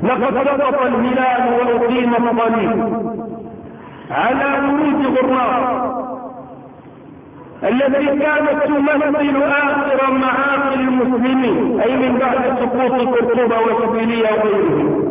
لقد سقط الهلال وأقيم الصليب على بروج غراء التي كانت تمثل آخر معاقل المسلمين، أي من بعد سقوط قرطبة وشبيلية وغيرهم.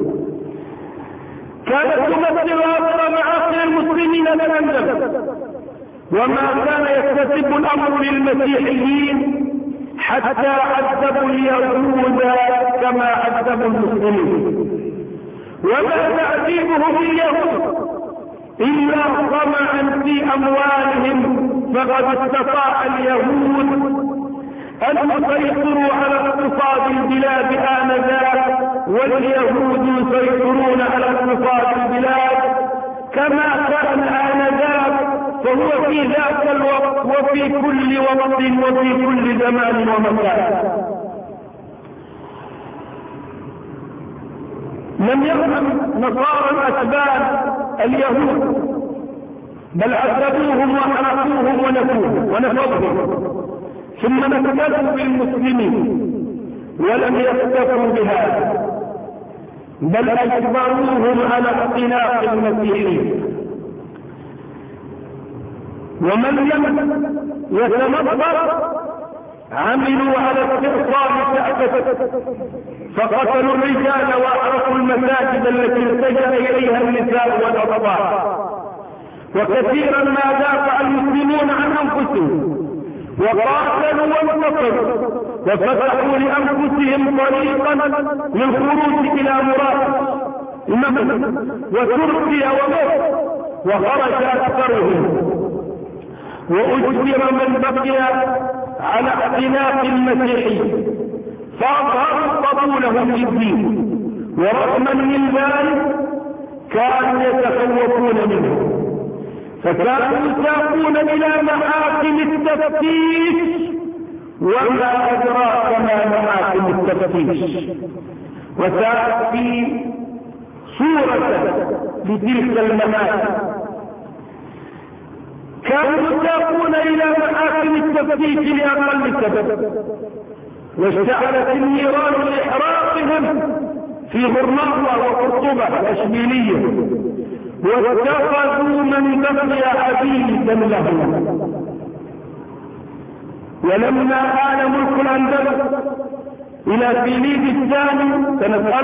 كانت تمثل آخر معاقل المسلمين الأندلس، وما كان يستتب الأمر للمسيحيين حتى عذبوا اليهود كما عذبوا المسلمين. وما تعذيبهم اليهود إلا طمعا في أموالهم، فقد استطاع اليهود أن يسيطروا على اقتصاد البلاد آنذاك، واليهود يسيطرون على اقتصاد البلاد كما كان آنذاك، فهو في ذاك الوقت وفي كل وقت وفي كل زمان ومكان. لم يرحم نصارى الأسباب اليهود، بل عذبوهم وحرقوهم ونفوهم، ثم نكلوا بالمسلمين ولم يكتفوا بهذا، بل أجبروهم على اختلاف المسيحيين. ومن لم يتنصر عملوا على استئصال كعبة، فقتلوا الرجال وأحرقوا المساجد التي اتجه إليها النساء والأطفال. وكثيرا ما دافع المسلمون عن أنفسهم وقاتلوا وانتصروا، وفتحوا لأنفسهم طريقا للخروج إلى مراد وتركيا ومصر، وخرج أكثرهم، وأجبر من بقي على اختلاف المسيحي فأظهروا قبولهم للدين، ورغما من ذلك كانوا يتخوفون منه، فكانوا يساقون إلى محاكم التفتيش. وما أدراك ما محاكم التفتيش؟ وسأتي صورة لتلك المحاكم. كانوا يساقون إلى محاكم التفتيش لأقل سبب، واشتعلت النيران لإحراقهم في غرناطة وقرطبة الأشبيلية، واتخذوا من بقي عبيدا لهم. ولما آل ملك الأندلس إلى فيليب الثاني سنة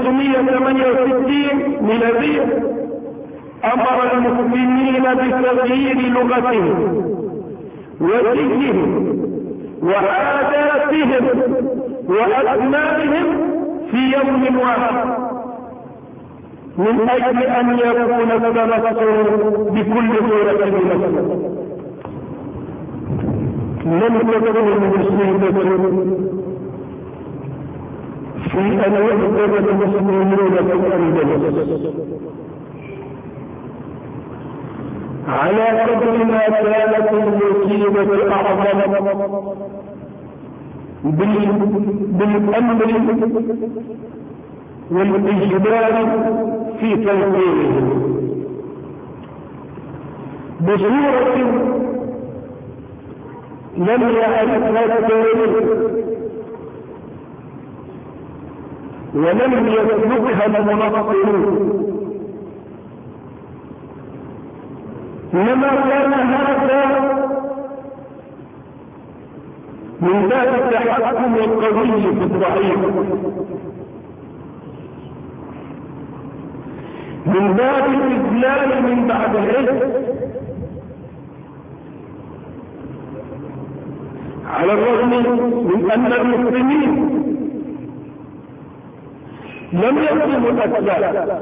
1568 ميلادية، أمر المسلمين بتغيير لغتهم ودينهم وعاداتهم وأسمائهم في يوم واحد، من أجل أن يكون التنصر بكل صورة من لم تكن مصيبة في أن يحضر المسلمون في الأندلس على قدر ما كانت المصيبة أعظم بالأمر والإجبار في تنفيذه بصورة لم يعرفها التاريخ ولم يسبقها المنصرون، إنما كان هذا من باب التحكم القوي في الضعيف، من باب الإذلال من بعد العز، على الرغم من أن المسلمين لم يكونوا الأسباب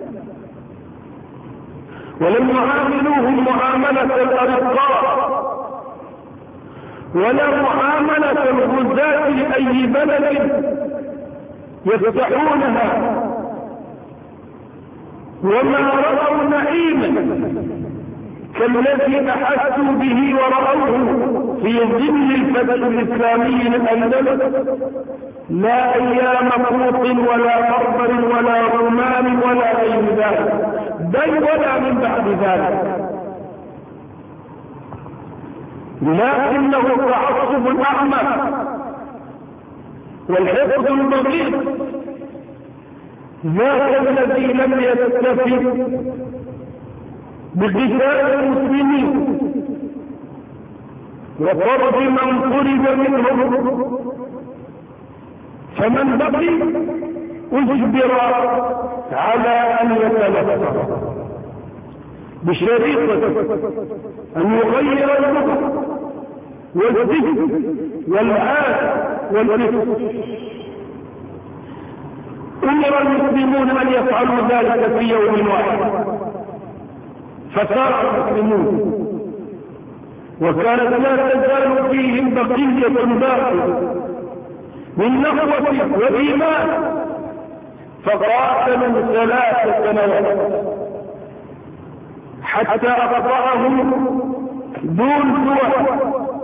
ولم يعاملوهم معاملة الأرقاء ولا معاملة الغزاة لأي بلد يفتحونها، وما رأوا نعيما كالذي أحسوا به ورأوه في ظل الفتح الإسلامي الأندلس، لا أيام قوط ولا بربر ولا رومان ولا غير ذلك، بل ولا من بعد ذلك، لكنه تعصب أعمى والحقد البغيض ذاك الذي لم يكتفي بقتال المسلمين وطرد من طرد منهم، فمن بقي اجبر على ان يتنفر بشريطه ان يغير اللغه والذكر والعاد والفكر. امر المسلمون ان يفعلوا ذلك في يوم واحد، فسار المسلمون وكانت لا تزال فيهم بقيه باقيه من نخوة وإيمان، فقاتلوا 3 سنوات حتى أقطعهم دون سوى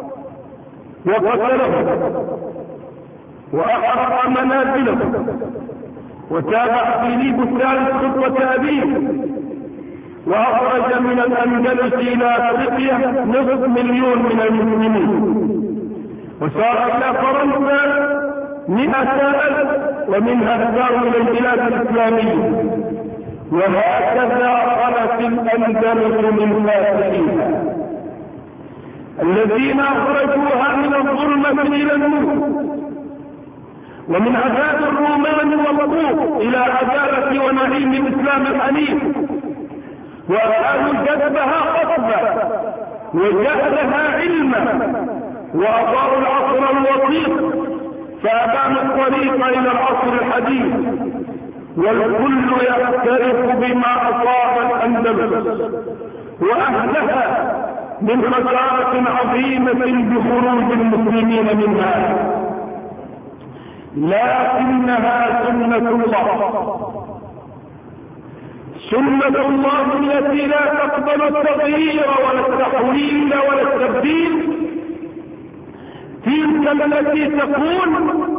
وقتلهم وأحرق منازلهم، وتابع فيليب الثالث خطوة أبيه وأخرج من الأندلس إلى أفريقيا 500,000 من المسلمين، وسار إلى فرنسا 100,000 ومنها ساروا إلى البلاد الإسلامية، وهكذا خلت الأندلس من فاتحيها الذين أخرجوها من الظلمة إلى النور، ومن عذاب الرومان والقوط إلى عدالة ونعيم الإسلام الحنيف، وأرادوا جذبها قصبا وجعلها علما، وأضاءوا العصر الوثيق فأبانوا الطريق إلى العصر الحديث، والكل يعترف بما أصاب الأندلس وأهلها من خسارة عظيمة بخروج المسلمين منها، لكنها سنة الله التي لا تقبل التغيير ولا التحويل ولا التبديل، تلك التي تقول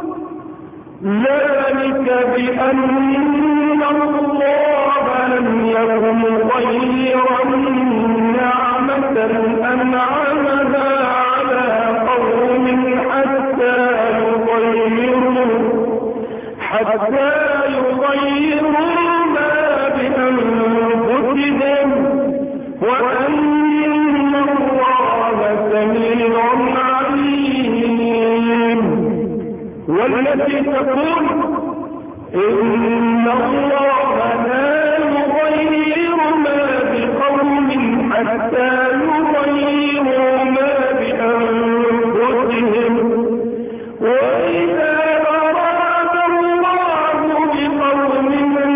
ذلك بأن الله لم يكن مغيرا نعمة أنعمها على قوم حتى يغيروا ما بأنفسهم، وأن الله سميع عليم، والتي تقول إن الله لا يغير ما بقوم حتى يغيروا ما بأنفسهم، وإذا أراد الله بقوم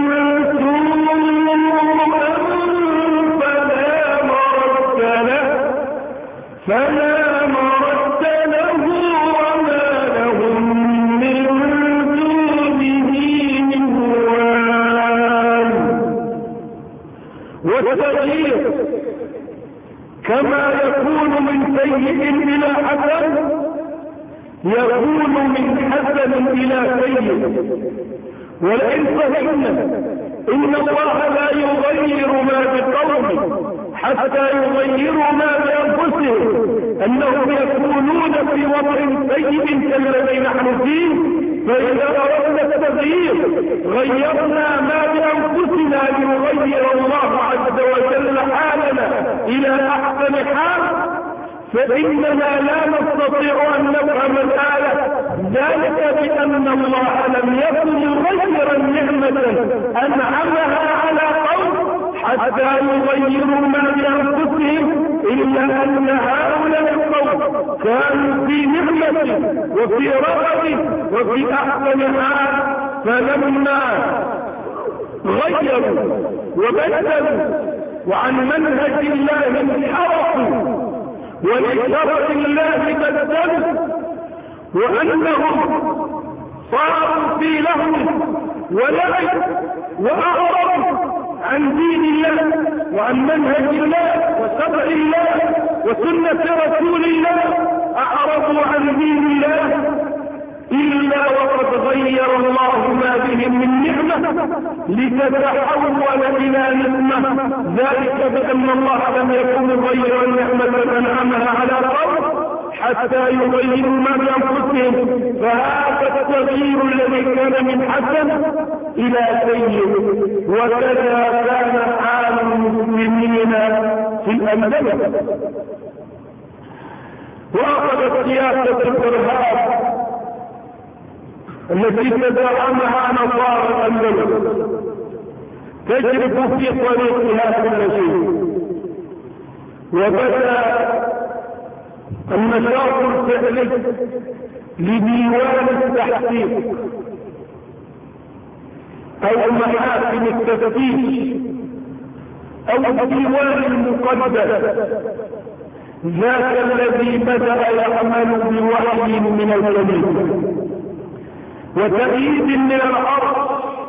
سوءا فلا مرد له وما لهم من دونه من وال. والتغيير كما يكون من سيء إلى حسن يكون من حسن إلى سيء، ولئن فهمنا إن الله لا يغير ما بقوم حتى يغيروا ما بأنفسهم، أنهم يكونون في وضع سيء كالذي نحن فيه، فإذا أردنا التغيير غيرنا ما بأنفسنا ليغير الله عز وجل حالنا إلى أحسن حال، فإننا لا نستطيع أن نفهم الآية، ذلك بأن الله لم يكن مغيرا نعمة أنعمها على قوم حتى يغيروا ما بأنفسهم، إلا أن هؤلاء القوم كانوا في نعمة وفي رغب وفي أحسن حال، فلما غيروا وبدلوا وعن منهج الله انحرفوا ولشرع الله بدلوا، وأنهم صاروا في لهو ولعب وأعرضوا عن دين الله وعن منهج الله وشرع الله وسنة رسول الله، أعرضوا عن دين الله إلا وقد غير الله ما بهم من نعمة لتتحول إلى نعمة، ذلك بأن الله لم يكن مغيرا نعمة أنعمها على قوم حتى يغيروا ما بأنفسهم، فهذا التغيير الذي كان من حسن إلى سيد. وكذا كان حال المسلمين في الأندلس. وأخذت سياسة الإرهاب التي تدعمها نصارى الأندلس تجرب في طريقها كل شيء. وبدأ النشاط الفعلي لديوان التحقيق أو محاكم التفتيش أو الديوان المقدس، ذاك الذي بدأ يعمل بوحي من الكنيسة وتأييد من الأرض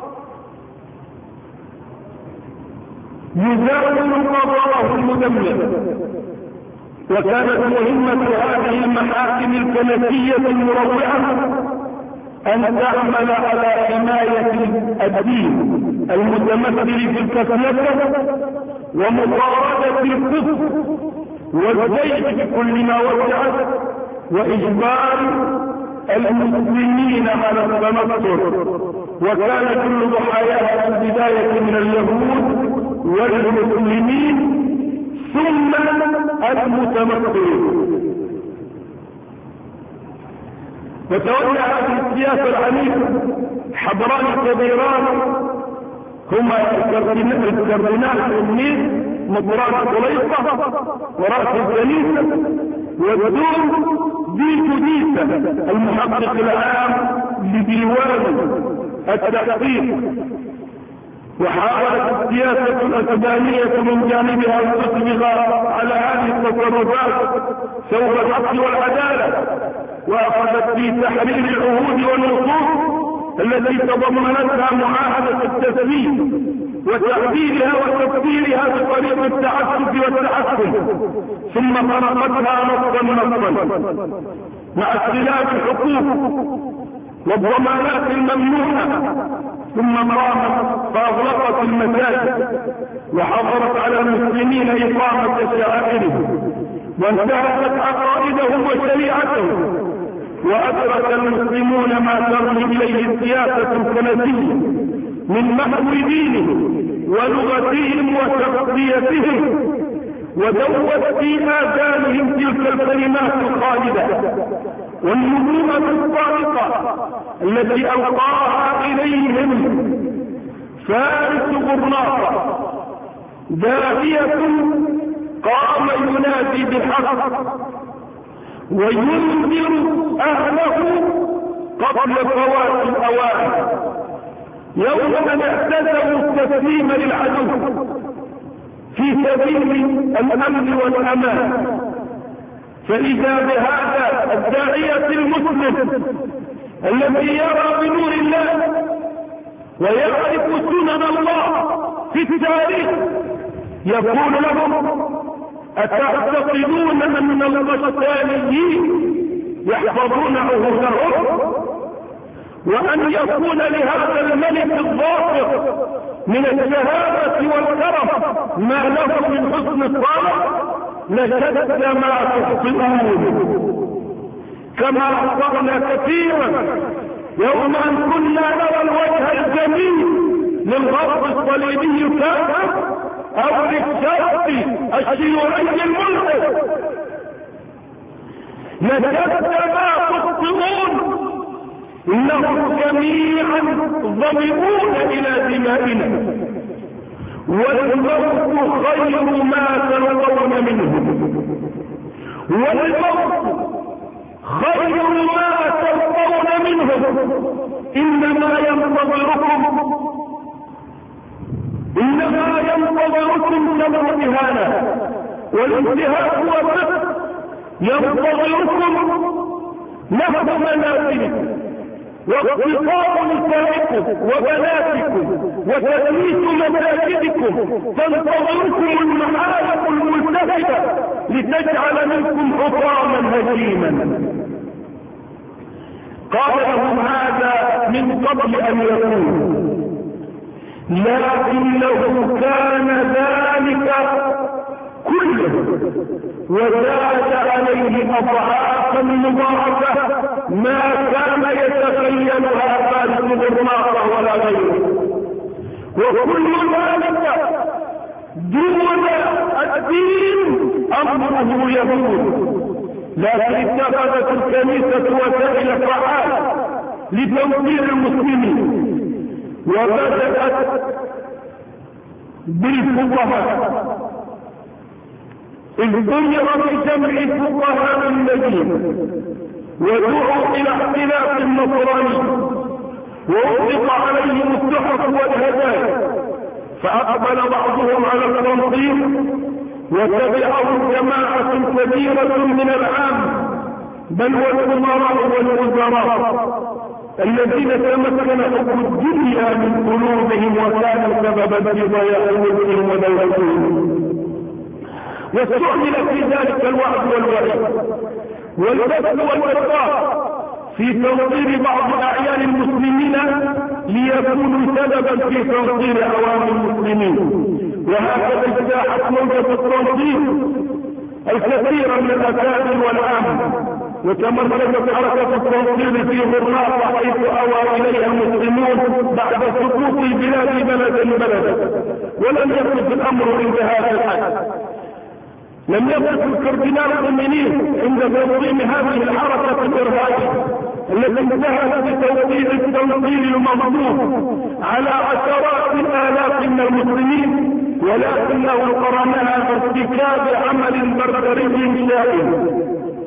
يزاول قضاءه المدمر. وكانت مهمة هذه المحاكم الكنسية المروعة أن تعمل على حماية الدين المتمثل في الكنيسة ومطاردة الكفر والزيغ بكل ما وسعت وإجبار المسلمين على التنصر. وكان كل ضحاياها في البداية من اليهود والمسلمين ثم المتمثلين. وتولى هذه السياسة العنيفة حبران كبيران هما الكردينال التلميذ مطران خليفة ورأس الكنيسة، والدور ديسة المحقق العام لديوان التحقيق. وحاولت السياسة الأسبانية من جانبها التصبغ على هذه التصرفات سوف الحق والعدالة، وأخذت في تحرير العهود والنصوص التي تضمنتها معاهدة التسليم وتعديلها وتفسيرها بطريق التعسف والتحكم، ثم فرقتها نصا مع اختلاف الحقوق والضمانات الممنوحة، ثم قامت فأغلقت المساجد وحظرت على المسلمين إقامة شعائرهم وانتهكت عقائدهم وشريعتهم. وأدرك المسلمون ما ترمي إليه السياسة الكنسية من محو دينهم ولغتهم وشخصيتهم، ودوت في آذانهم تلك الكلمات الخالدة والنبوءة الصادقة التي ألقاها إليهم فارس غرناطة داعية قام ينادي بالحق وينذر أهله قبل فوات الأوان يوم أن اعتزلوا التسليم للعدو في سبيل الأمن والأمان. فإذا بهذا الداعية المسلم الذي يرى بنور الله ويعرف سنن الله في التاريخ يقول لهم: أتعتقدون أن القسطانيين يحفظون عهودهم وأن يكون لهذا الملك الظافر من الشهادة والكرم ما له من حسن الطالب؟ لشد ما تخطئون كما أخبرنا كثيرا يوم أن كنا نرى الوجه الجميل للغرب الصليبي كافر أو للشرق الشيوعي الملحد، لشد ما تخطئون إنهم جميعا ضمئون إلى دمائنا، والموت خير ما تلقون منه، والموت خير ما تلقون منه. إنما ينتظركم شر الإهانة، والانتهاء هو الرفق. ينتظركم نهب منازلكم واقتصاد نسائكم وبناتكم وتدليس مساجدكم، تنتظركم المحارق الملتهبة لتجعل منكم حطاما هشيما. قال لهم هذا من قبل أن يكون، لكنه كان ذلك كله وزاد عليه أضعافا مضاعفة ما كان يتخيلها فارس غرناطة ولا غيره. وكل ذلك دون الدين أمره يهود. لكن اتخذت الكنيسة وسائل فعالة لتوفير المسلمين، وبدأت بالفقهاء، اجتمع بجمع فقهاء المدينة ودعوا إلى اختلاف النصراني، وأطلق عليهم التحف والهدايا، فأقبل بعضهم على التنظيم وتبعهم جماعة كبيرة من العام بل والأمراء والوزراء الذين تمكن حب الدنيا من قلوبهم وكان سببا في ضياع ملكهم ودولتهم. واستعمل في ذلك الوعد والوعيد والبث والإرضاء في تنظير بعض أعيان المسلمين ليكونوا سببا في تنظير عوام المسلمين. وهكذا اجتاحت موجة التنظير الكثير من الأكابر والعام، وتمركزت حركة التنظير في غرناطة حيث أوى إليها المسلمون بعد سقوط البلاد بلدا، ولم يكن الأمر عند هذا الحد. لم يقف الكاردينال الخميني عند تنظيم هذه الحركة الإرهابية التي انتهت بتوقيع التنظير المنظور على عشرات آلاف من المسلمين، ولكنه قرنها بارتكاب عمل بربري شائن،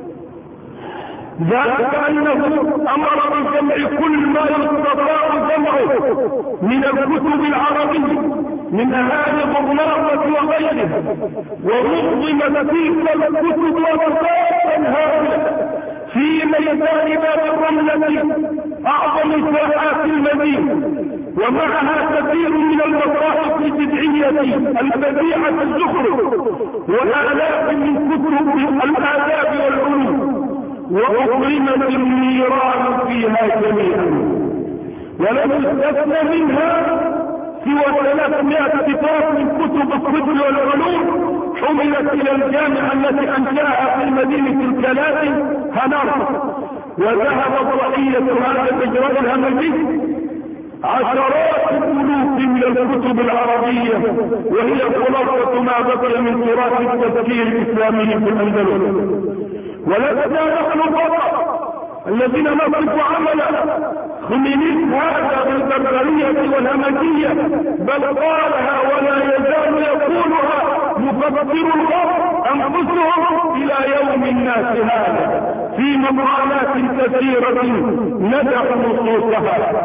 ذلك أنه أمر بجمع كل ما يستطاع جمعه من الكتب العربية من أهالي غرناطة وغيرها، ونظمت تلك الكتب ومساحا هائلة في ميدان باب الرملة أعظم ساحات المدينة، ومعها كثير من المصاحف البدعية البديعة الزخرف وآلاف من كتب الآداب والعلوم، وأقيمت النيران فيها جميعا، ولم يستثنى منها سوى 300 كتاب من كتب الطب والعلوم حملت إلى الجامعة التي أنشأها في مدينة الكلاتي هنار. وذهب ضحية هذا الإجراء الهمجي عشرات الألوف من الكتب العربية، وهي خلاصة ما بقي من تراث التفكير الإسلامي في الأندلس. ولسنا نحن فقط الذين نصف عمل خمينيس هذا بالبربرية والهمجية، بل قالها ولا يزال يقولها مفكر الغرب أنفسهم إلى يوم الناس هذا في مقالات كثيرة ندع نصوصها.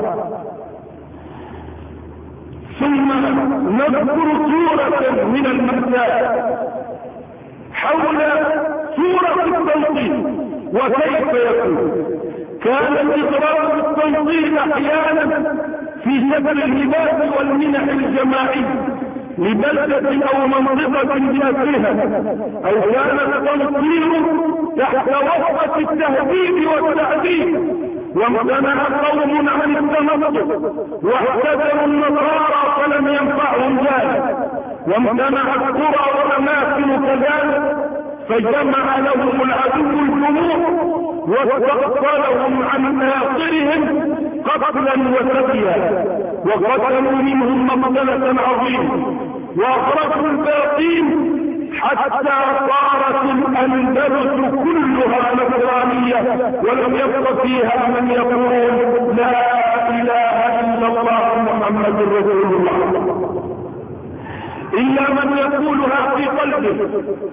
ثم نذكر سورة من المأساة حول سورة التنظيم وكيف يكون. كان الإضرار بالتنظيم أحيانا في شكل الهبات والمنح الجماعية لبلدة أو منطقة بأسرها، أو كان التنظيم تحت وصفة التهديد والتعذيب، وامتنع قوم عن التنظر واعتذروا النصارى فلم ينفعهم ذلك، وامتنع القرى والأماكن كذلك فجمع لهم العدو الجموع واستقبلهم عن آخرهم قتلا وسبيا، وقتلوا منهم مقتلة عظيمة وأخرجوا الباقين حتى صارت الأندلس كلها نصرانية، ولم يبق فيها من يقول لا إله إلا الله محمد رسول الله، إلا من يقولها في قلبه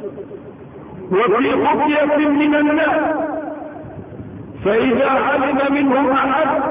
وفي خفية من الناس. فإذا علم منهم أحد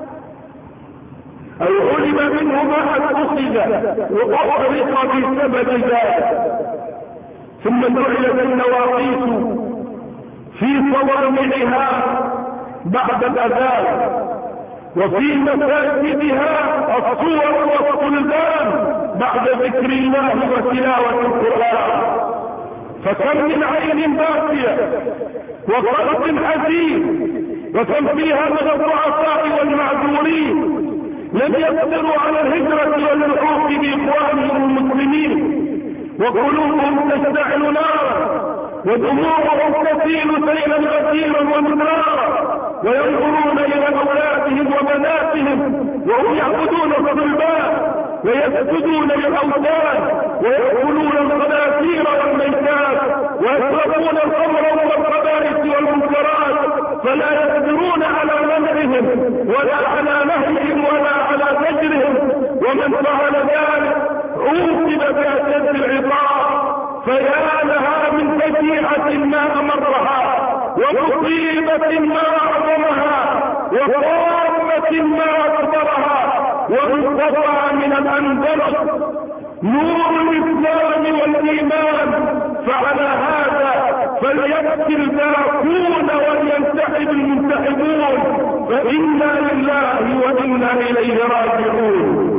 أو علم منهم أحد أخذ وأحرق بسبب ذلك، ثم جعلت النواقيس في صوامعها بعد الأذان، وفي مساجدها الصور والصلبان بعد ذكر الله وتلاوة القرآن. فكم من عين باقية وقلب حزين، وكم فيها من الضعفاء والمعذورين لم يقدروا على الهجرة واللحوق بإخوانهم المسلمين، وقلوبهم تشتعل نارا ودموعهم تسيل سيلا غسيلا ونارا، وينظرون إلى أولادهم وبناتهم وهم يعبدون الصلبان ويسجدون للأوثان ويأكلون الخنازير والميتات ويشربون الخمر والخبائث والمنكرات، فلا يقدرون على منعهم ولا على نهيهم ولا على زجرهم، ومن فعل ذلك عوقب بأشد العقاب. فيا لها من فجيعة ما أمرها، ومصيبة ما أعظمها، وطامة ما أكبرها، وانقطع من الأندلس نور الإسلام والإيمان. فعلى هذا فليبكي الباكون ولينتحب المنتحبون، فإنا لله وإنا إليه راجعون.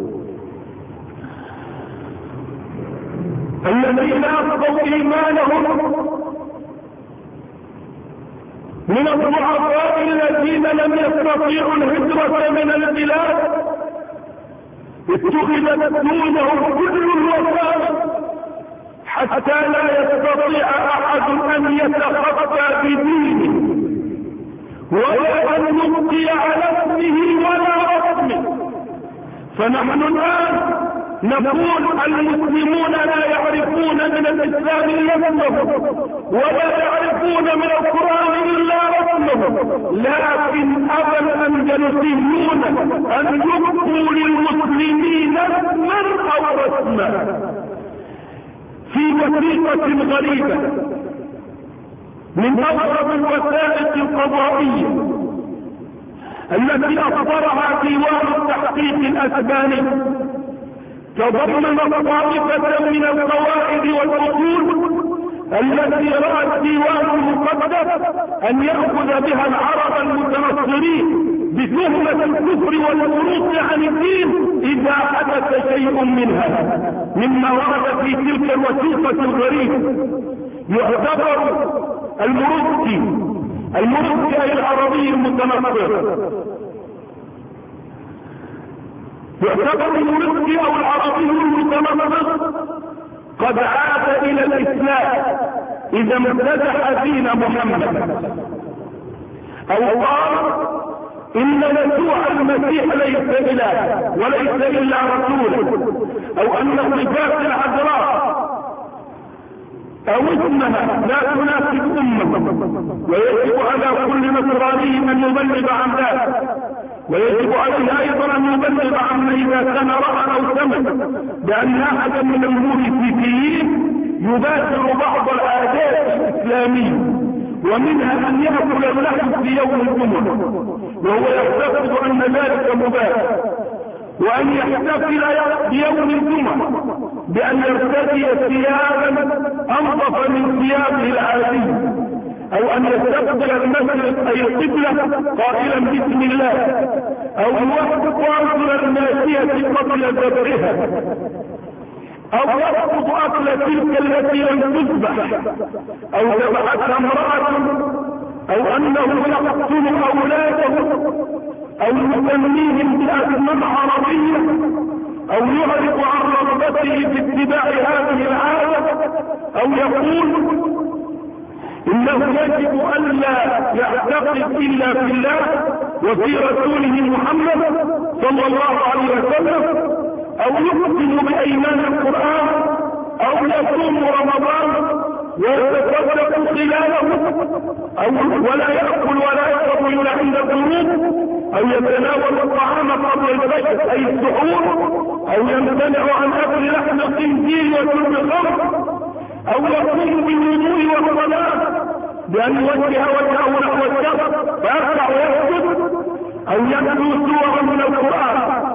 الذين أفضوا إيمانهم من الضعفاء الذين لم يستطيعوا الهجرة من البلاد اتخذت دونهم كل الوسائل حتى لا يستطيع أحد أن يتخطى بدينه ولا أن يبقي على اسمه ولا رسمه. فنحن الآن نقول المسلمون لا يعرفون من الإسلام لفظه ولا يعرفون من القرآن إلا رسمه، لكن أبى الأندلسيون أن يبقوا للمسلمين اسما أو رسما. في وثيقة غريبة من أغرب الوثائق القضائية التي أصدرها ديوان التحقيق الأسباني، تضمن طائفة من القواعد والأصول التي رأى الديوان المقدس أن يأخذ بها العرب المتنصرين بتهمة الكفر والخروج عن الدين إذا حدث شيء منها مما ورد في تلك الوثيقة الغريبة. يعتبر المرتي أي العربي المتنصر، يعتبر المرتي أو العربي المتنصر قد عاد إلى الإسلام إذا امتدح دين محمد، أو قال إن يسوع المسيح ليس إله وليس إلا رسول، أو أن صفات العذراء أو اسمها لا تناسب أمه، ويجب على كل نصراني أن يبلغ عن ذلك، ويجب عليه أيضا أن يبلغ عما إذا كان رأى أو سمع بأن أحدا من المورثيين يباشر بعض العادات الإسلامية، ومنها أن يأكل اللحم في يوم الجمعة وهو يعتقد أن ذلك مباح، وأن يحتفل بيوم الجمعة بأن يرتدي ثيابا أنظف من ثيابه العادية، أو أن يستقبل المسجد أي القبلة قائلا بسم الله، أو يوفق أرجل الماشية قبل ذبحها، أو يرفض أكل تلك التي لم تذبح أو ذبحتها امرأة، أو أنه يقتل أولاده أو يسميهم بأسماء عربية، أو يعرض عن رغبته في اتباع هذه العادة، أو يقول إنه يجب ألا يعتقد إلا في الله وفي رسوله محمد صلى الله عليه وسلم، أو يقسم بأيمان القرآن، أو يصوم رمضان ويتصدق خلاله، أو ولا يأكل ولا يشرب إلا عند الغروب، أو يتناول الطعام قبل الفجر أي السحور، أو يمتنع عن أكل لحم الخنزير وشرب الخمر، أو يقوم بالوضوء والصلاة بأن يوجه وجهه نحو الشمس فيركع ويسجد، أو يتلو سورة من القرآن،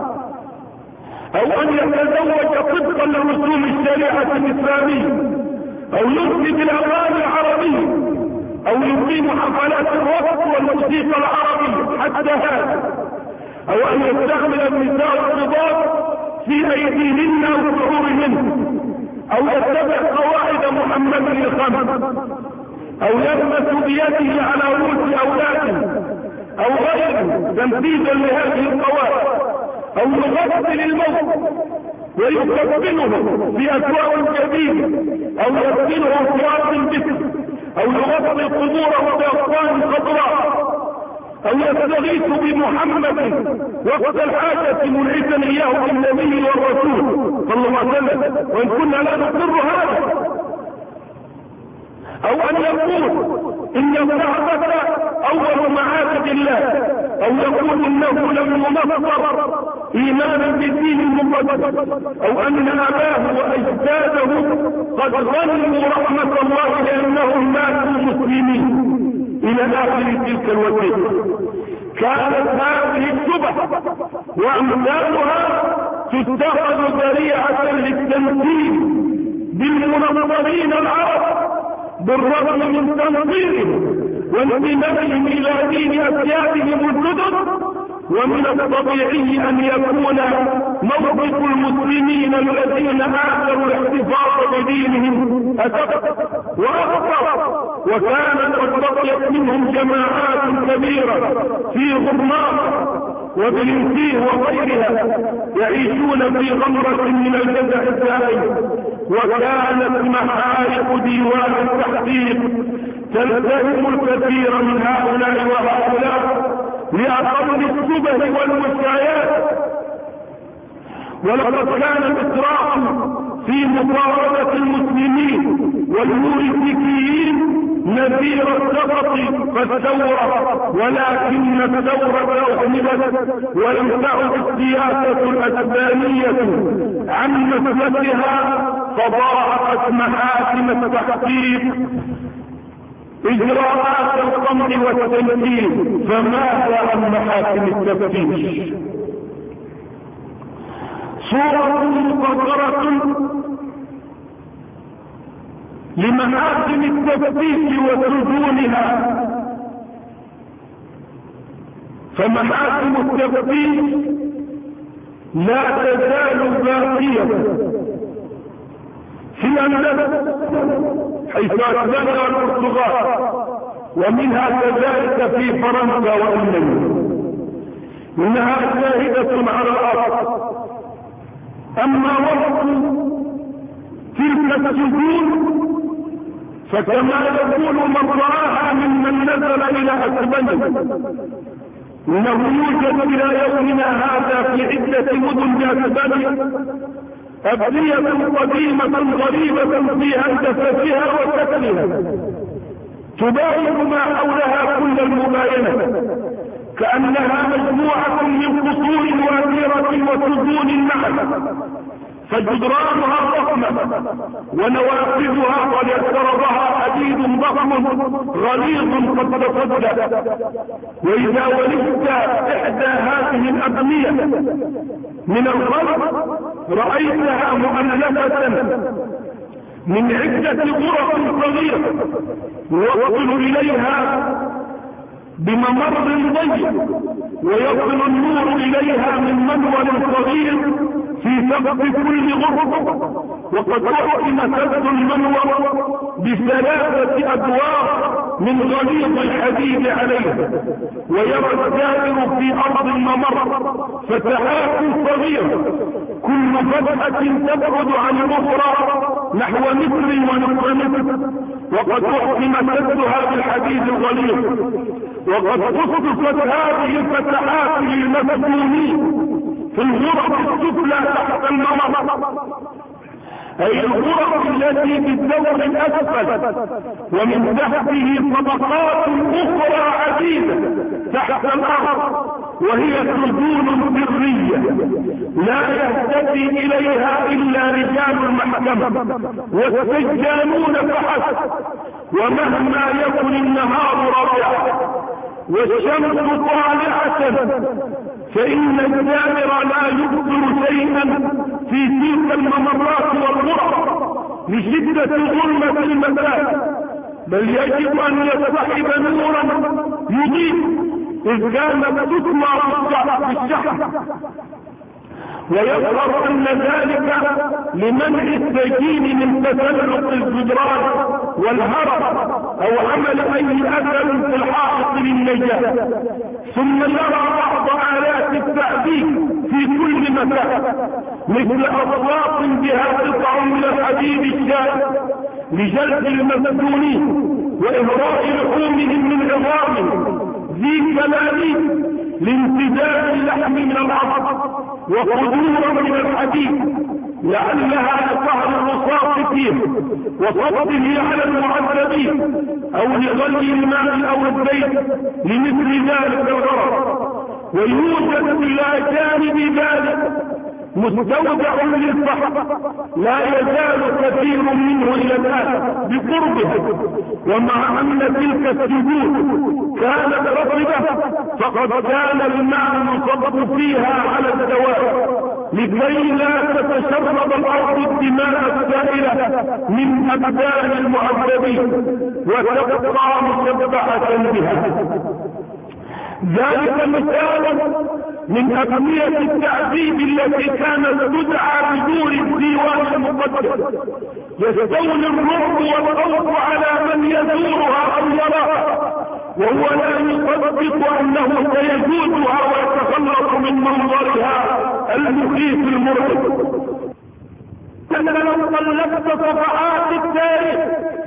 أو أن يتزوج طبقا لرسوم الشريعة الإسلامية، أو يفسد بالأغاني العربية، أو يقيم حفلات الرقص والموسيقى العربية حتى هذا، أو أن يستعمل النساء الرباط في أيديهن وشعورهن، أو يتبع قواعد محمد الخمس، أو يلمس بيده على رؤوس أولاده أو غيره تنفيذا لهذه القواعد، أو يغسل الموت ويكفنه في أسواق جديدة، أو يغسله في أرض الجسم، أو يغسل قبوره بأطفال خضراء، أو يستغيث بمحمد وقت الحاجة منعزا إياه بالنبي والرسول صلى الله عليه وسلم، وإن كنا لا نقر هذا. أو أن يقول إن الكعبة أول معابد الله، أو يقول إنه لم ينصر إيمانا بالدين المقدس، أو أن أباه وأجداده قد ظنوا رحمة الله لأنهم ماتوا مسلمين إلى آخر تلك الوثيقة. كانت هذه الشبه وأمثالها تتخذ ذريعة للتمثيل بالمنصرين العرب بالرغم من تنصيرهم وانتمائهم إلى دين أسيادهم الجدد. ومن الطبيعي أن يكون موقف المسلمين الذين آثروا الاحتفاظ بدينهم أسف وأخطر، وكانت قد بقيت منهم جماعات كبيرة في غرناطة وبلنسيه وغيرها يعيشون في غمرة من الجزع الدائم. وكانت محارق ديوان التحقيق تلتهم الكثير من هؤلاء وهؤلاء لأقل الشبه والوشايات. ولقد كان الإسراف في مطاردة المسلمين والموريتيكيين نذير السقط فالثورة، ولكن الثورة أهملت ولم تعد السياسة الأسبانية عن مسلكها، فضاعفت محاكم التحقيق إجراءات القمع والتنفيذ. فماذا عن محاكم التفتيش؟ صورة مصغرة لمحاكم التفتيش وسجونها. فمحاكم التفتيش لا تزال باقية في الأندلس حيث أسلمها البرتغال، ومنها كذلك في فرنسا وألمانيا، إنها شاهدة على الأرض. أما وقت تلك السجون فكما يقول من رآها ممن نزل إلى أسبانيا إنه يوجد إلى يومنا هذا في عدة مدن بأسبانيا أبنية قديمة غريبة في هندستها وشكلها تباين ما حولها كل المباينة، كأنها مجموعة من قصور واسرة وسجون معا، فجدرانها ضخمة ونوافذها قد اعترضها حديد ضخم غليظ قد تصدى. وإذا ولدت إحدى هذه الأبنية من الخلق رأيتها مؤلفة من عدة غرف صغيرة يوصل إليها بممر ضيق، ويصل النور إليها من منور صغير في سقف كل غرفة، وقد رحم سد المنور ب3 أدوار من غليظ الحديد عليها. ويرى الزائر في أرض الممر فتحات صغيرة كل فتحة تبعد عن الأخرى نحو متر ونصف متر، وقد رحم سدها بالحديد الغليظ. وقد خصصت هذه الفتحات للمسجونين في الغرف السفلى تحت الممر، أي الغرف التي في الدور الأسفل، ومن تحته طبقات أخرى عديدة تحت الأرض، وهي سجون سرية لا يهتدي إليها إلا رجال المحكمة والسجانون فحسب. ومهما يكن النهار رابعا والشمس طالعة فإن الجابر لا يبصر شيئا في تلك الممرات والغرف لشدة ظلمة المساء، بل يجب أن يصطحب نورا يضيء إذ كانت تسمع في الشحن. ويظهر أن ذلك لمنع السجين من تسلق الجدران والهرب أو عمل أي أثر في الحائط للنجاة. ثم نرى بعض آلات التعذيب في كل مكان مثل أطلاق بها قطع من الحديد الشائع لجلد المسجونين وإهراء لحومهم من عظامهم، ذي كلاليب لامتداد اللحم من العصب وقدورا من الحديد لعلها لطهر الرصاص فيه وصبه على المعذبين او لغلي الماء او الزيت لمثل ذلك الغرض. ويوجد الى جانب ذلك مستودع للفحم لا يزال كثير منه الى الان بقربه، ومع ان تلك السجود كانت رطبه فقد كان الماء يصب فيها على الدواب لكي لا تتشرب الارض الدماء السائله من ابدان المعذبين وتبقى مسبحه بها. ذلك مثال من أهمية التعذيب التي كانت تدعى بدور الديوان المقدس. يستولي الرعب والخوف على من يزورها أو يراها وهو لا يصدق أنه سيجوزها ويتخلص من منظرها المخيف المرعب. لو طلبت صفحات التاريخ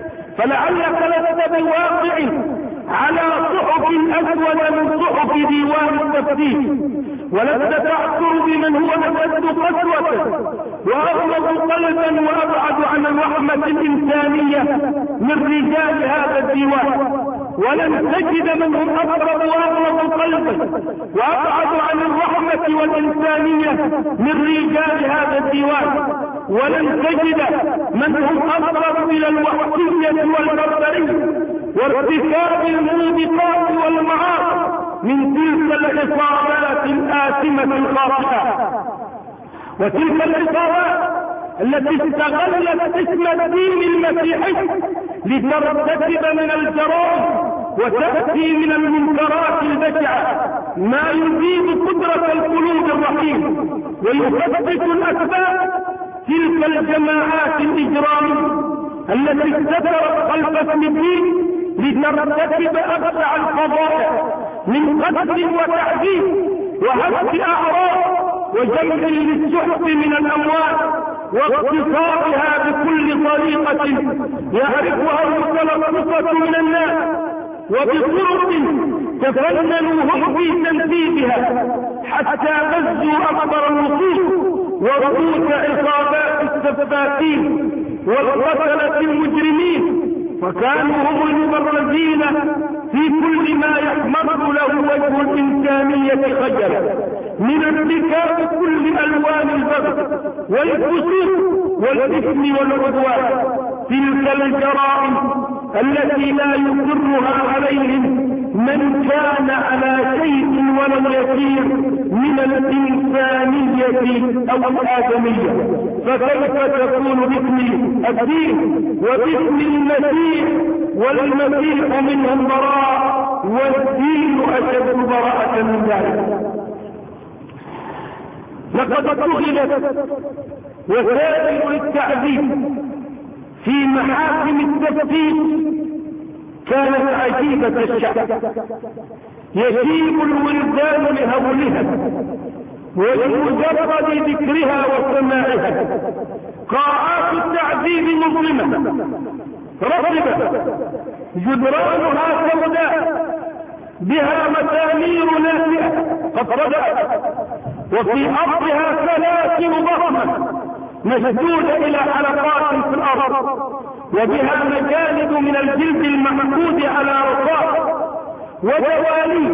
فلعلك لست بواقع على صحف أسود من صحف ديوان التفتيش، ولست تعثر بمن هو أشد قسوة وأغلظ قلبا وأبعد عن الرحمة الإنسانية من رجال هذا الديوان، ولن تجد من هم أقرب وأغلظ قلبا وأبعد عن الرحمة والإنسانية من رجال هذا الديوان، ولن تجد من هم أقرب إلى الوحشية والبربرية وارتكاب الموبقات والمعاصي من تلك العصابات الآثمة الخاطئة. وتلك العصابات التي استغلت اسم الدين المسيحي لترتكب من الجرائم وتأتي من المنكرات البشعة ما يزيد قدرة القلوب الرحيم ويثبت الأسباب. تلك الجماعات الإجرامية التي استترت خلف اسم الدين لترتكب أبشع القضايا من قتل وتعذيب وهتك أعراض وجمع للسحت من الأموال واقتصادها بكل طريقة يعرفها المتلطفة من الناس وبطرق تفننوا هم في تنفيذها حتى غزوا أكبر النصوص ورؤوس عصابات السفاكين والقتلة المجرمين، وكانوا هم المبرزين في كل ما يحمر له وجه الإنسانية خجلا من ارتكاب كل ألوان البغي والفسوق والإثم والعدوان. تلك الجرائم التي لا يقرها عليهم من كان على شيء ولو يسير من الإنسانية أو الآدمية، فكيف تكون باسم الدين وباسم المسيح والمسيح منهم براء والدين أشد براءة من ذلك. لقد اتخذت وسائل التعذيب في محاكم التفتيش كانت عجيبة الشأن، يشيب الولدان لهولها ولمجرد ذكرها وسماعها. قاعات التعذيب مظلمة رطبة جدرانها سوداء بها مسامير نافئة قد ردأت، وفي أرضها سلاسل ضخمة مشدودة إلى حلقات في الأرض، وبها مجالد من الجلد المحمود على رصاص ودوالي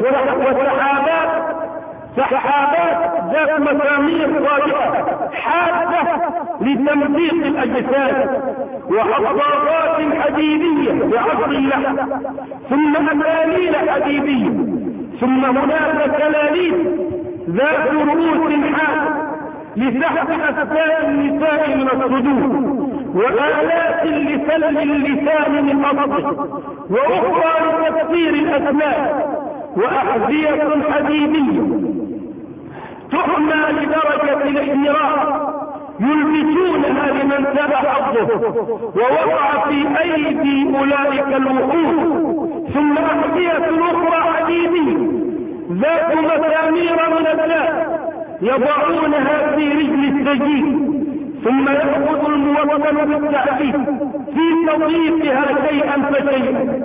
سحابات ذات مسامير صادقة حادة لتمزيق الأجساد وحصادات حديدية بعصر اللحم، ثم أماليل حديدية، ثم هناك كلاليب ذات رؤوس حادة لسحب أسفل النساء من الصدور، وآلات لسلب اللسان من أصله، وأخرى لتكسير الأسنان، وأحذية حديدية تحمى لدرجة الاحتراق يلبسونها لمن تبع حظه ووقع في أيدي أولئك الوحوش، ثم أحذية أخرى حديدية ذات مسامير من الناس يضعونها في رجل السجين، ثم يأخذ الموكل بالتعذيب في تضييقها شيئا فشيئا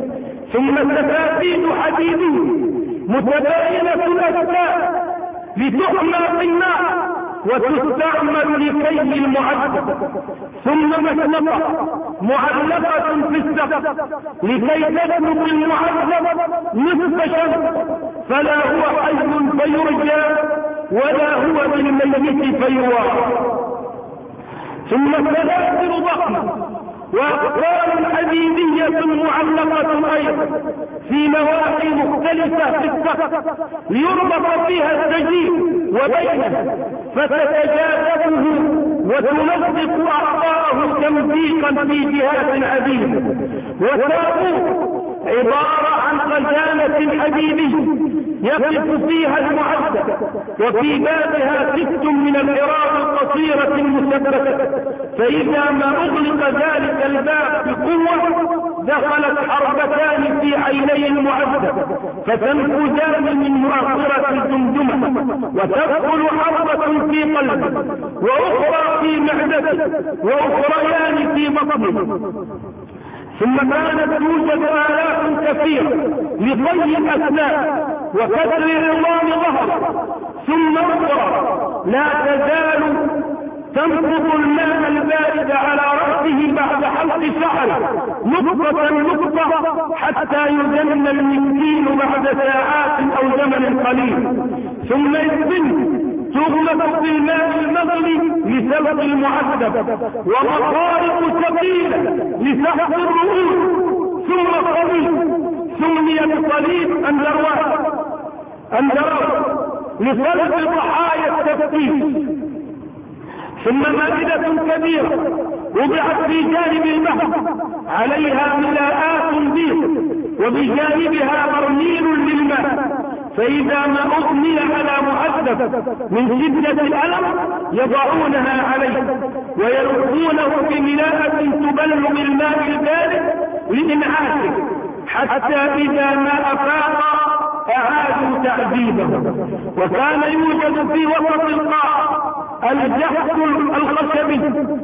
ثم سفاسيد حديدية متباينة الأشكال لتحمى في النار وتستعمل لكي المعذب، ثم مشنقة معلقة في السقف لكي تسلك المعذب نصف شمس، فلا هو حي فيرجى ولا هو بالميت فيوارى. ثم سلاسل ضخمة وأقوال حديدية معلقة أيضا في نواحي مختلفة في السقف ليربط فيها السجين وبينه فتتجاذبه وتمزق أعضاءه تمزيقا في جهات عديدة. وتابوت عبارة عن خزانة حديدية يقف فيها المعذب، وفي بابها 6 من الحراب القصيرة المثبتة، فإذا ما أغلق ذلك الباب بقوة دخلت حربتان في عيني المعذب فتنفذان من مؤخرة الجمجمة، وتدخل حربة في قلبه وأخرى في معدته وأخريان في بطنه. ثم كانت توجد آلاف كثيرة لطي الأسنان وكسر عظام ظهره، ثم أخرى لا تزال تنفض الماء البارد على رأسه بعد حلق شعره نقطة حتى يجن المسكين بعد ساعات أو زمن قليل، ثم يسبن تغلق في الماء المغلي لسلق المعذب، ومخارق ثقيلة لسحق الرؤوس، ثم صليب سمي بصليب أندروات لسلق ضحايا التفتيش. ثم مائدة كبيرة وضعت في جانب البحر عليها ملاءات بيض وبجانبها برميل للماء، فإذا ما أغمي على معذب من شدة الألم يضعونها عليه ويلقونه بملاءة تبل بالماء البارد لإنعاشه، حتى إذا ما أفاق أعادوا تعذيبه. وكان يوجد في وسط القاع الجحد الخشبي،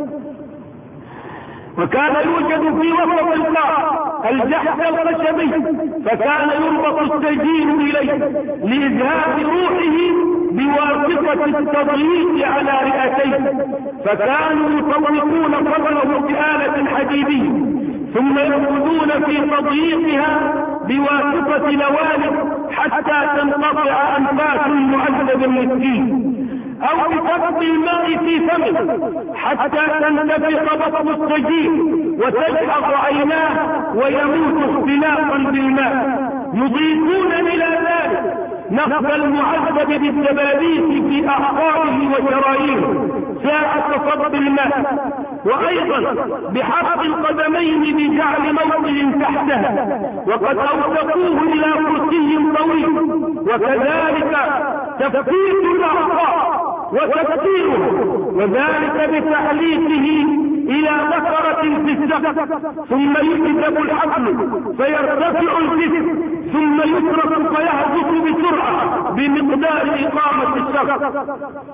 فكان يربط السجين إليه لإذهاب روحه بواسطة التضييق على رئتيه، فكانوا يطوقون صدره بآلة حديدية ثم يأخذون في تضييقها بواسطة لوالد حتى تنقطع أنفاس المعذب المسكين، أو بسقط الماء في فمه حتى تنتفخ بطن السجين وتشحط عيناه ويموت اختلاقا بالماء. يضيفون إلى ذلك نفخ المعذب بالدبابيس في أحقابه وشرايينه ساعة صب الماء، وأيضا بحرق القدمين بجعل موطئ تحتها، وقد أوثقوه إلى كرسي طويل، وكذلك تفتيت الأعضاء وتكسيره، وذلك بتحليقه إلى بكرة في السقف، ثم يكتب الحبل فيرتفع الجسم ثم يترك فيهبط بسرعة بمقدار إقامة السقف.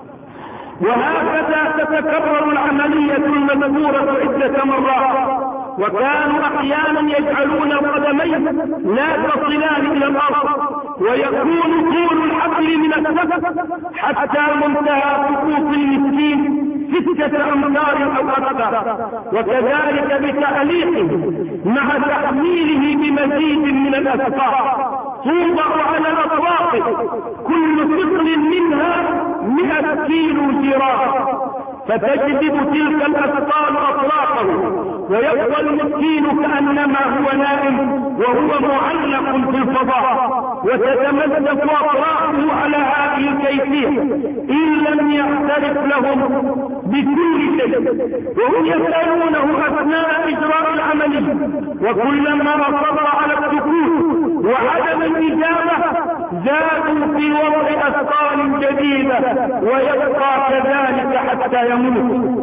وهكذا تتكرر العملية المذكورة عدة مرات. وكانوا أحيانا يجعلون القدمين لا تصلان إلى الأرض، ويكون طول الحبل من السقف حتى منتهى سقوط المسكين 6 أمتار أو أكثر، وكذلك بتعليقه مع تحميله بمزيد من الأثقال توضع على الأطراف كل ثقل منها 100 كيلو جرام، فتجذب تلك الأثقال أطرافه ويبقى المسكين كأنما هو نائم وهو معلق في الفضاء، وتتمزق أطرافه على هذه الكيفية إن لم يعترف لهم بكل شيء، وهم يسألونه أثناء إجراء العملية، وكلما أصر على السكوت وعدم الإجابة زادوا في وضع أثقال جديدة ويبقى كذلك حتى يموت.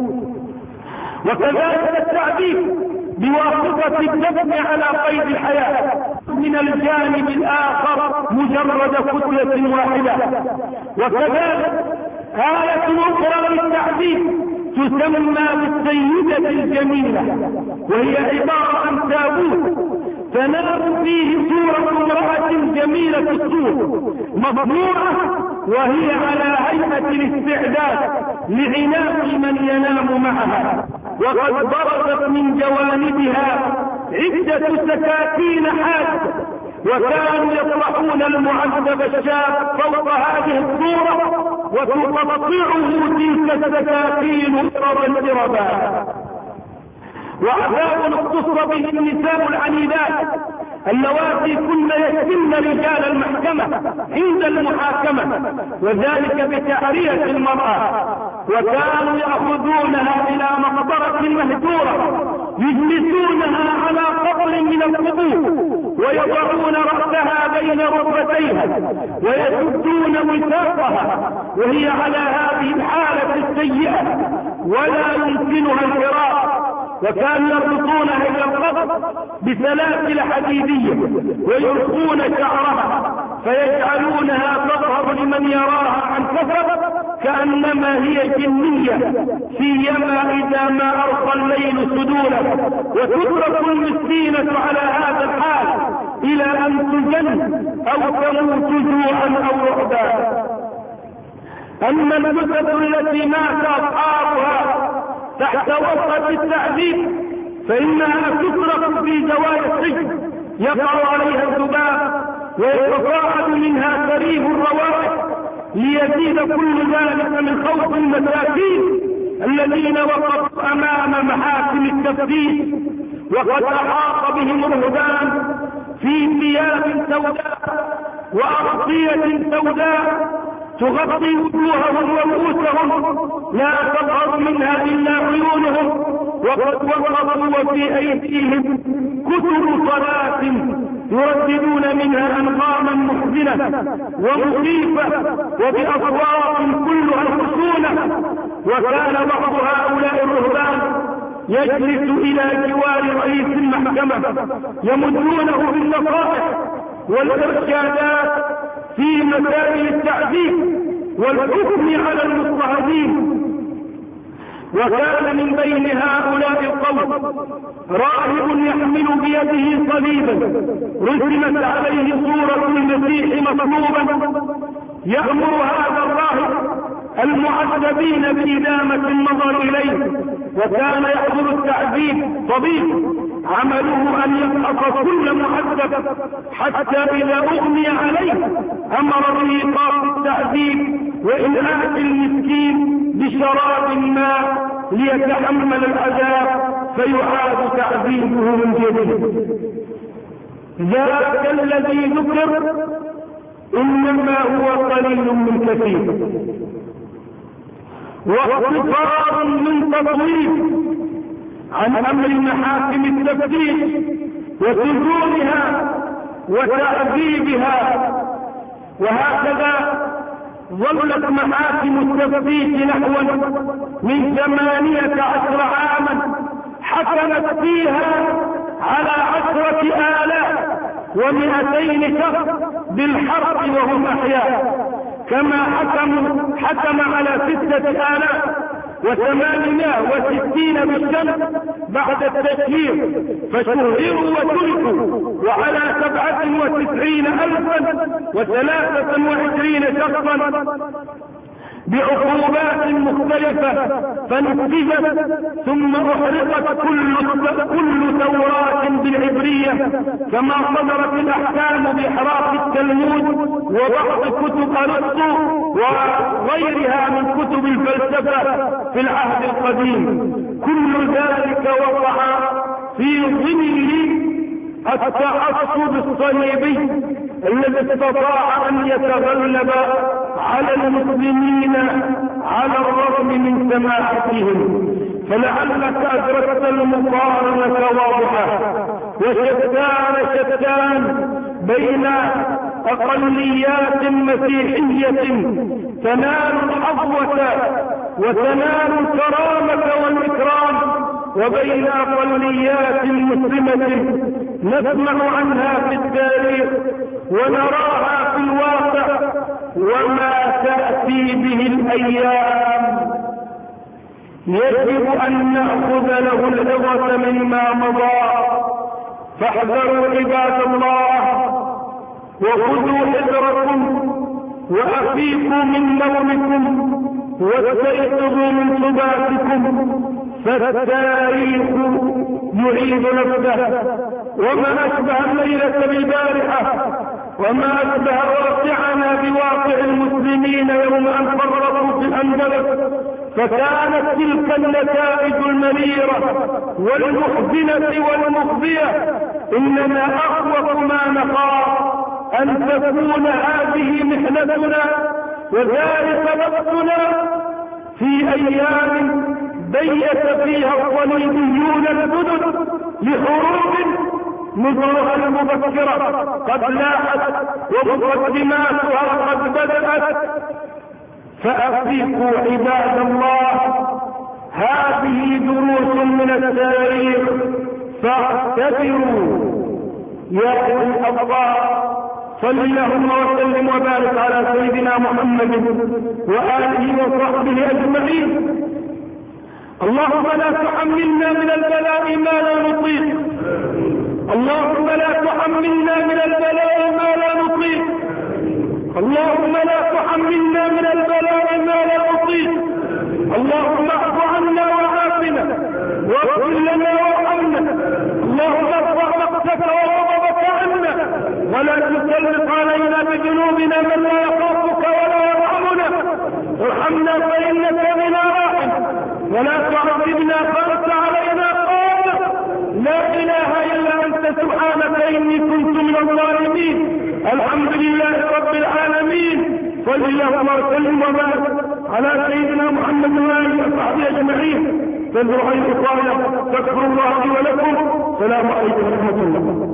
وكذلك التعذيب بواسطة الدفن على قيد الحياة من الجانب الآخر مجرد كتلة واحدة. وكذلك آلة أخرى للتعذيب تسمى بالسيدة الجميلة، وهي عبارة عن تابوت تنام فيه صورة امرأة جميلة الصور مصنوعة وهي على هيئة الاستعداد لعناق من ينام معها، وقد برزت من جوانبها عدة سكاكين حادة، وكانوا يطرحون المعذب الشاب فوق هذه الصورة وتقطعه تلك السكاكين إربا. وعذاب اختص به النساء العنيدات اللواتي كن يشتمن رجال المحكمة عند المحاكمة، وذلك بتعرية المرأة، وكانوا يأخذونها إلى مقبرة مهجورة يجلسونها على قبر من القبور ويضعون رأسها بين ركبتيها ويسدون وثاقها وهي على هذه الحالة السيئة ولا يمكنها الفراق، وكانوا يربطونها إلى القبر بسلاسل حديدية ويرخون شعرها فيجعلونها تظهر لمن يراها عن كثر كأنما هي جنية، سيما إذا ما أرخى الليل سدوله، وتترك المسكينة على هذا الحال إلى أن تجن أو تموت جوعا أو رعبا. أما الجثث التي مات أصحابها تحت وصفة التعذيب فإنها تترك في زوايا السجن يقع عليها الذباب ويتصاعد منها سريب الروائح ليزيد كل ذلك من خوف المساكين الذين وقفوا أمام محاكم التفتيش، وقد أحاط بهم الرهبان في ثياب سوداء وأغطية سوداء تغطي وجوههم ورؤوسهم لا تظهر منها إلا عيونهم، وقد وقفوا وفي أيديهم كتب صلاة يرددون منها أنغاما محزنة ومخيفة وبأصوات كلها خشونة. وكان بعض هؤلاء الرهبان يجلس إلى جوار رئيس المحكمة يمدونه بالنصائح والإرشادات في مسائل التعذيب والحكم على المضطهدين. وكان من بين هؤلاء القوم راهب يحمل بيده صليبا رسمت عليه صورة المسيح مصلوبا، يأمر هذا الراهب المعذبين بإدامة النظر إليه، وكان يحضر التعذيب طبيب عمله أن يفحص كل معذب حتى إذا أغمي عليه أمر بإيقاف التعذيب وإنهاء المسكين بشراب ماء ليتحمل العذاب فيعاد تعذيبه من جديد. ذاك الذي ذكر إنما هو قليل من كثير واختصار من تطويل عن أمر محاكم التفتيش وسجونها وتعذيبها. وهكذا ظلت محاكم التفتيش نحو من 18 عاما حكمت فيها على 10,200 شخص بالحرق وهم أحياء، كما حكم على 6,860 بالشمس بعد التشهير فشهروا وتركوا، وعلى 97,023 شخصا بعقوبات مختلفة فنفذت، ثم أحرقت كل توراة بالعبرية كما صدرت الأحكام بإحراق التلمود وبعض كتب أرسطو وغيرها من كتب الفلسفة في العهد القديم. كل ذلك وقع في ظل التعصب الصليبي الذي استطاع أن يتغلب على المسلمين على الرغم من سماحتهم. فلعلك أدركت المقارنة واضحة وشتان بين أقليات مسيحية تنال الحظوة وتنال الكرامة والإكرام وبين أقليات مسلمة نسمع عنها في التاريخ ونراها في الواقع وما تأتي به الأيام. يجب أن نأخذ له العبرة مما مضى فاحذروا عباد الله وخذوا حذركم وأفيقوا من نومكم واستيقظوا من سباتكم، فالتاريخ يعيد نفسه. وما أشبه الليلة بالبارحة، وما أشبه واقعنا بواقع المسلمين يوم أن فرطوا في الأندلس، فكانت تلك النتائج المريرة والمحزنة والمخزية. إننا أخوف ما نخاف أن تكون هذه محنتنا وذلك وقتنا في أيام بيت فيها الصليبيون الجدد لحروب نظرها المبكرة قد لاحت ومقدماتها قد بدأت. فأفيقوا عباد الله، هذه دروس من التاريخ فاعتبروا يا أولي الأبصار. صل اللهم وسلم وبارك على سيدنا محمد وآله وصحبه أجمعين. اللهم لا تحملنا من البلاء ما لا نطيق، اللهم لا تحملنا من البلاء ما لا نطيق، اللهم لا تحملنا من البلاء ما لا نطيق. اللهم اعف عنا وعافنا واغفر لنا وارحمنا. اللهم ارفع مقتك وغضبك عنا ولا تسلط علينا بذنوبنا من لا يخافك ولا يرحمنا. ارحمنا فانك بنا راحم ولا تعذبنا فانت علينا قادر. لا اله الا انت سبحانك اني كنت من الظالمين. الحمد لله رب العالمين. صل اللهم وسلم وبارك على سيدنا محمد وآله وصحبه أجمعين. تنظروا أيها الإخوان، تذكروا الله لي ولكم. السلام عليكم ورحمة الله.